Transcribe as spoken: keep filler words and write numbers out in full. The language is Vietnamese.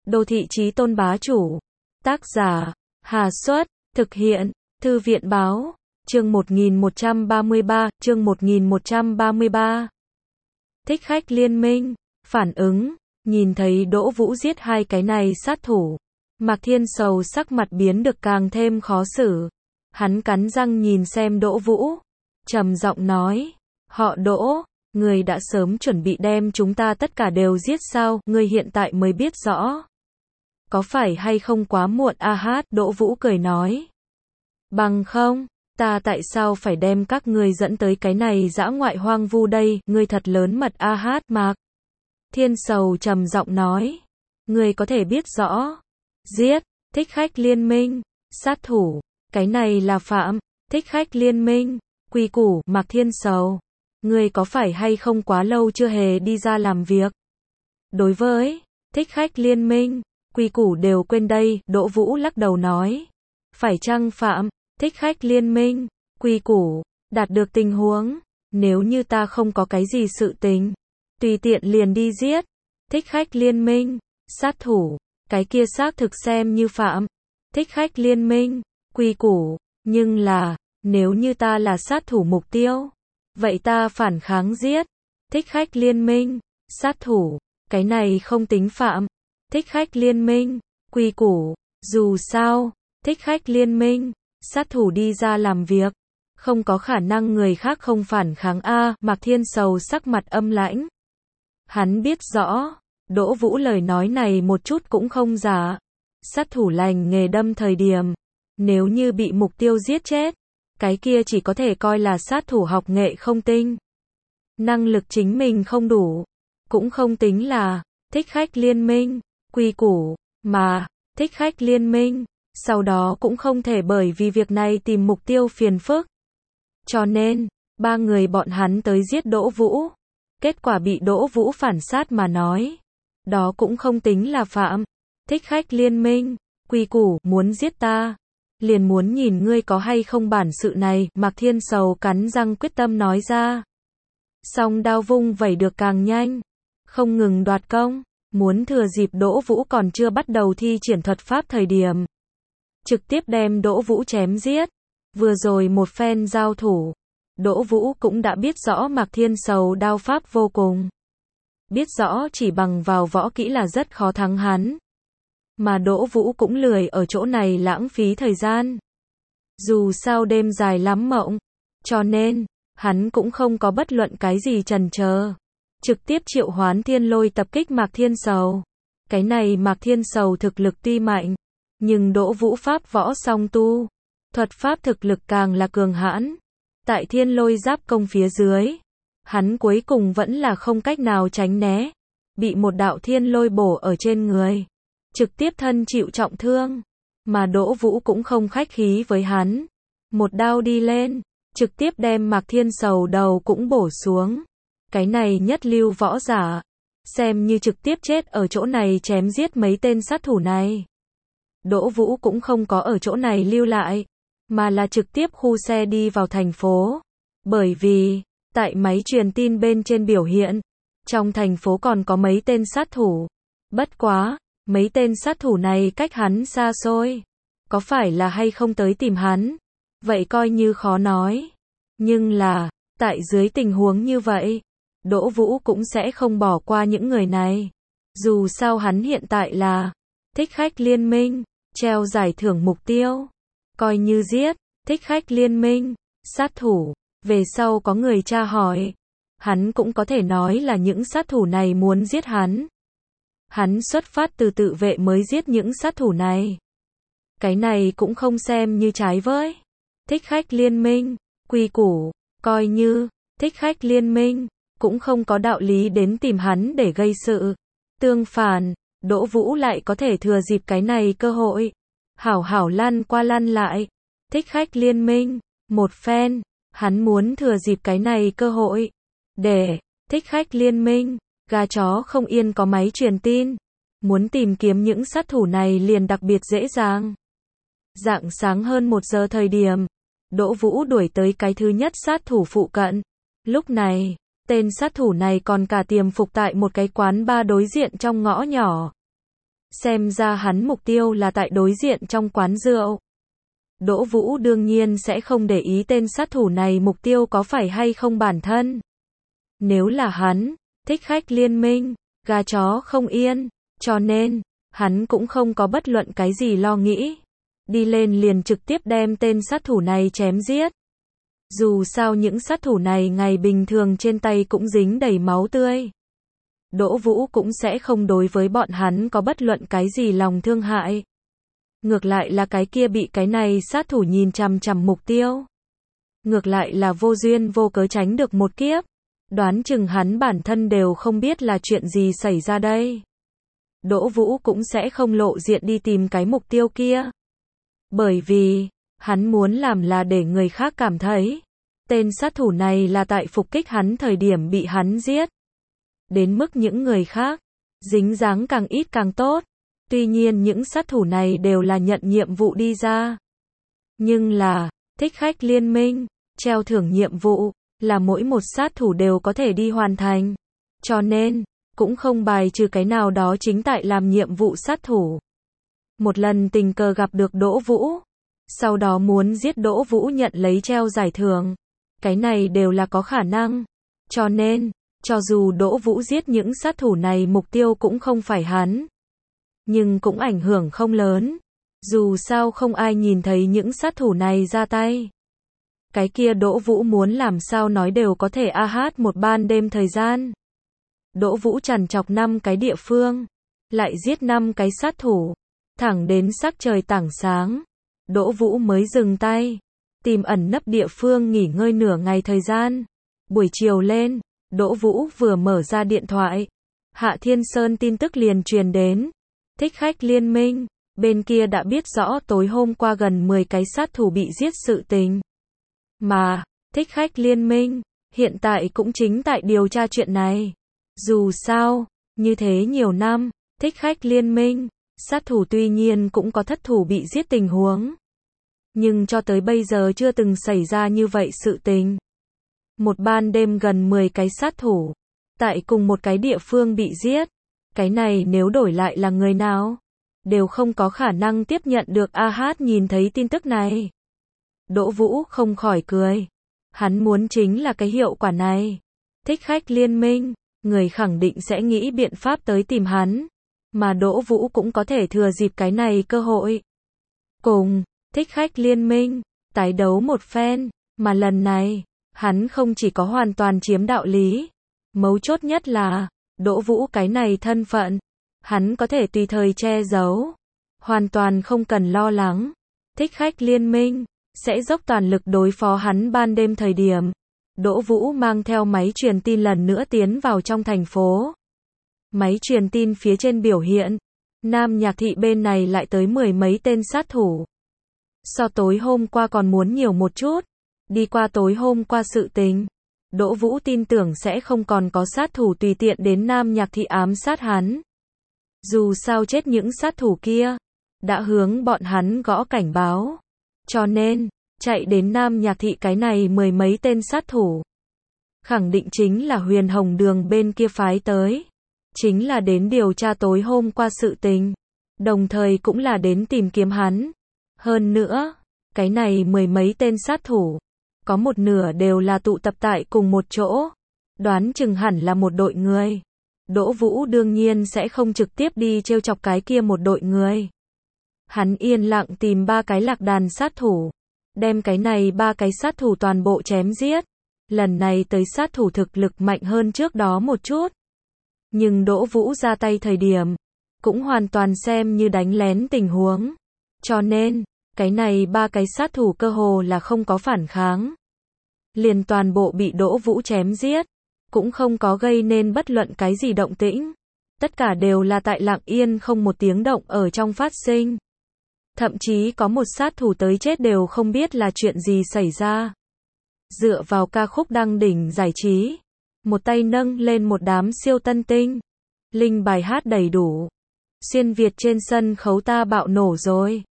Đô thị chí tôn bá chủ. Tác giả, Hà Xuất, thực hiện, Thư viện báo, chương một nghìn một trăm ba mươi ba, chương một nghìn một trăm ba mươi ba. Thích khách liên minh, phản ứng, nhìn thấy Đỗ Vũ giết hai cái này sát thủ. Mạc Thiên Sầu sắc mặt biến được càng thêm khó xử. Hắn cắn răng nhìn xem Đỗ Vũ, trầm giọng nói, họ Đỗ, người đã sớm chuẩn bị đem chúng ta tất cả đều giết sao, người hiện tại mới biết rõ. Có phải hay không quá muộn a hát, Đỗ Vũ cười nói. Bằng không, ta tại sao phải đem các ngươi dẫn tới cái này dã ngoại hoang vu đây, ngươi thật lớn mật a hát Mạc. Thiên Sầu trầm giọng nói, ngươi có thể biết rõ. Giết, thích khách liên minh, sát thủ, cái này là phạm, thích khách liên minh, quy củ, Mạc Thiên Sầu. Ngươi có phải hay không quá lâu chưa hề đi ra làm việc? Đối với thích khách liên minh, quy củ đều quên đây, Đỗ Vũ lắc đầu nói. Phải chăng phạm, thích khách liên minh, quy củ, đạt được tình huống, nếu như ta không có cái gì sự tình, tùy tiện liền đi giết, thích khách liên minh, sát thủ, cái kia xác thực xem như phạm, thích khách liên minh, quy củ, nhưng là, nếu như ta là sát thủ mục tiêu, vậy ta phản kháng giết, thích khách liên minh, sát thủ, cái này không tính phạm, thích khách liên minh, quy củ, dù sao, thích khách liên minh, sát thủ đi ra làm việc, không có khả năng người khác không phản kháng a, Mạc Thiên Sầu sắc mặt âm lãnh. Hắn biết rõ, Đỗ Vũ lời nói này một chút cũng không giả. Sát thủ lành nghề đâm thời điểm, nếu như bị mục tiêu giết chết, cái kia chỉ có thể coi là sát thủ học nghệ không tinh. Năng lực chính mình không đủ, cũng không tính là thích khách liên minh, quy củ, mà thích khách liên minh, sau đó cũng không thể bởi vì việc này tìm mục tiêu phiền phức. Cho nên, ba người bọn hắn tới giết Đỗ Vũ, kết quả bị Đỗ Vũ phản sát mà nói. Đó cũng không tính là phạm, thích khách liên minh, quy củ, muốn giết ta, liền muốn nhìn ngươi có hay không bản sự này, Mạc Thiên Sầu cắn răng quyết tâm nói ra. Song đao vung vẩy được càng nhanh, không ngừng đoạt công, muốn thừa dịp Đỗ Vũ còn chưa bắt đầu thi triển thuật pháp thời điểm, trực tiếp đem Đỗ Vũ chém giết. Vừa rồi một phen giao thủ, Đỗ Vũ cũng đã biết rõ Mạc Thiên Sầu đao pháp vô cùng. Biết rõ chỉ bằng vào võ kỹ là rất khó thắng hắn. Mà Đỗ Vũ cũng lười ở chỗ này lãng phí thời gian. Dù sao đêm dài lắm mộng, cho nên, hắn cũng không có bất luận cái gì chần chờ. Trực tiếp triệu hoán thiên lôi tập kích Mạc Thiên Sầu. Cái này Mạc Thiên Sầu thực lực tuy mạnh, nhưng Đỗ Vũ pháp võ song tu, thuật pháp thực lực càng là cường hãn. Tại thiên lôi giáp công phía dưới, hắn cuối cùng vẫn là không cách nào tránh né, bị một đạo thiên lôi bổ ở trên người, trực tiếp thân chịu trọng thương, mà Đỗ Vũ cũng không khách khí với hắn, một đao đi lên, trực tiếp đem Mạc Thiên Sầu đầu cũng bổ xuống. Cái này nhất lưu võ giả, xem như trực tiếp chết ở chỗ này chém giết mấy tên sát thủ này. Đỗ Vũ cũng không có ở chỗ này lưu lại, mà là trực tiếp khu xe đi vào thành phố, bởi vì tại máy truyền tin bên trên biểu hiện, trong thành phố còn có mấy tên sát thủ. Bất quá, mấy tên sát thủ này cách hắn xa xôi, có phải là hay không tới tìm hắn, vậy coi như khó nói. Nhưng là, tại dưới tình huống như vậy, Đỗ Vũ cũng sẽ không bỏ qua những người này. Dù sao hắn hiện tại là thích khách liên minh, treo giải thưởng mục tiêu, coi như giết thích khách liên minh, sát thủ, về sau có người tra hỏi, hắn cũng có thể nói là những sát thủ này muốn giết hắn. Hắn xuất phát từ tự vệ mới giết những sát thủ này. Cái này cũng không xem như trái với thích khách liên minh, quy củ, coi như thích khách liên minh, cũng không có đạo lý đến tìm hắn để gây sự. Tương phản, Đỗ Vũ lại có thể thừa dịp cái này cơ hội, hảo hảo lăn qua lăn lại, thích khách liên minh, một phen, hắn muốn thừa dịp cái này cơ hội, để thích khách liên minh, gà chó không yên có máy truyền tin, muốn tìm kiếm những sát thủ này liền đặc biệt dễ dàng. Rạng sáng hơn một giờ thời điểm, Đỗ Vũ đuổi tới cái thứ nhất sát thủ phụ cận. Lúc này, tên sát thủ này còn cả tiềm phục tại một cái quán bar đối diện trong ngõ nhỏ. Xem ra hắn mục tiêu là tại đối diện trong quán rượu. Đỗ Vũ đương nhiên sẽ không để ý tên sát thủ này mục tiêu có phải hay không bản thân. Nếu là hắn, thích khách liên minh, gà chó không yên, cho nên, hắn cũng không có bất luận cái gì lo nghĩ. Đi lên liền trực tiếp đem tên sát thủ này chém giết. Dù sao những sát thủ này ngày bình thường trên tay cũng dính đầy máu tươi. Đỗ Vũ cũng sẽ không đối với bọn hắn có bất luận cái gì lòng thương hại. Ngược lại là cái kia bị cái này sát thủ nhìn chằm chằm mục tiêu. Ngược lại là vô duyên vô cớ tránh được một kiếp. Đoán chừng hắn bản thân đều không biết là chuyện gì xảy ra đây. Đỗ Vũ cũng sẽ không lộ diện đi tìm cái mục tiêu kia. Bởi vì, hắn muốn làm là để người khác cảm thấy, tên sát thủ này là tại phục kích hắn thời điểm bị hắn giết. Đến mức những người khác, dính dáng càng ít càng tốt. Tuy nhiên những sát thủ này đều là nhận nhiệm vụ đi ra. Nhưng là, thích khách liên minh, treo thưởng nhiệm vụ, là mỗi một sát thủ đều có thể đi hoàn thành. Cho nên, cũng không bài trừ cái nào đó chính tại làm nhiệm vụ sát thủ. Một lần tình cờ gặp được Đỗ Vũ, sau đó muốn giết Đỗ Vũ nhận lấy treo giải thưởng. Cái này đều là có khả năng. Cho nên, cho dù Đỗ Vũ giết những sát thủ này mục tiêu cũng không phải hắn. Nhưng cũng ảnh hưởng không lớn. Dù sao không ai nhìn thấy những sát thủ này ra tay. Cái kia Đỗ Vũ muốn làm sao nói đều có thể a hát một ban đêm thời gian. Đỗ Vũ trằn trọc năm cái địa phương, lại giết năm cái sát thủ, thẳng đến sắc trời tảng sáng. Đỗ Vũ mới dừng tay, tìm ẩn nấp địa phương nghỉ ngơi nửa ngày thời gian. Buổi chiều lên, Đỗ Vũ vừa mở ra điện thoại, Hạ Thiên Sơn tin tức liền truyền đến. Thích khách liên minh, bên kia đã biết rõ tối hôm qua gần mười cái sát thủ bị giết sự tình. Mà, thích khách liên minh, hiện tại cũng chính tại điều tra chuyện này. Dù sao, như thế nhiều năm, thích khách liên minh, sát thủ tuy nhiên cũng có thất thủ bị giết tình huống. Nhưng cho tới bây giờ chưa từng xảy ra như vậy sự tình. Một ban đêm gần mười cái sát thủ, tại cùng một cái địa phương bị giết. Cái này nếu đổi lại là người nào, đều không có khả năng tiếp nhận được a hát nhìn thấy tin tức này. Đỗ Vũ không khỏi cười. Hắn muốn chính là cái hiệu quả này. Thích khách liên minh, người khẳng định sẽ nghĩ biện pháp tới tìm hắn. Mà Đỗ Vũ cũng có thể thừa dịp cái này cơ hội. Cùng, thích khách liên minh, tái đấu một phen. Mà lần này, hắn không chỉ có hoàn toàn chiếm đạo lý. Mấu chốt nhất là, Đỗ Vũ cái này thân phận, hắn có thể tùy thời che giấu. Hoàn toàn không cần lo lắng. Thích khách liên minh, sẽ dốc toàn lực đối phó hắn ban đêm thời điểm. Đỗ Vũ mang theo máy truyền tin lần nữa tiến vào trong thành phố. Máy truyền tin phía trên biểu hiện, Nam Nhạc Thị bên này lại tới mười mấy tên sát thủ. So tối hôm qua còn muốn nhiều một chút. Đi qua tối hôm qua sự tình, Đỗ Vũ tin tưởng sẽ không còn có sát thủ tùy tiện đến Nam Nhạc Thị ám sát hắn. Dù sao chết những sát thủ kia, đã hướng bọn hắn gõ cảnh báo. Cho nên, chạy đến Nam Nhạc Thị cái này mười mấy tên sát thủ. Khẳng định chính là Huyền Hồng Đường bên kia phái tới. Chính là đến điều tra tối hôm qua sự tình. Đồng thời cũng là đến tìm kiếm hắn. Hơn nữa, cái này mười mấy tên sát thủ, có một nửa đều là tụ tập tại cùng một chỗ. Đoán chừng hẳn là một đội người. Đỗ Vũ đương nhiên sẽ không trực tiếp đi trêu chọc cái kia một đội người. Hắn yên lặng tìm ba cái lạc đàn sát thủ. Đem cái này ba cái sát thủ toàn bộ chém giết. Lần này tới sát thủ thực lực mạnh hơn trước đó một chút. Nhưng Đỗ Vũ ra tay thời điểm, cũng hoàn toàn xem như đánh lén tình huống. Cho nên, cái này ba cái sát thủ cơ hồ là không có phản kháng. Liền toàn bộ bị Đỗ Vũ chém giết. Cũng không có gây nên bất luận cái gì động tĩnh. Tất cả đều là tại lặng yên không một tiếng động ở trong phát sinh. Thậm chí có một sát thủ tới chết đều không biết là chuyện gì xảy ra. Dựa vào ca khúc đăng đỉnh giải trí, một tay nâng lên một đám siêu tân tinh. Linh bài hát đầy đủ. Xuyên Việt trên sân khấu ta bạo nổ rồi.